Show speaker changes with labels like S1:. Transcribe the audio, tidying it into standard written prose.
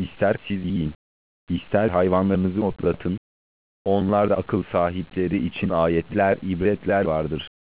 S1: İster siz yiyin, ister hayvanlarınızı otlatın. Onlarda akıl sahipleri için ayetler, ibretler vardır.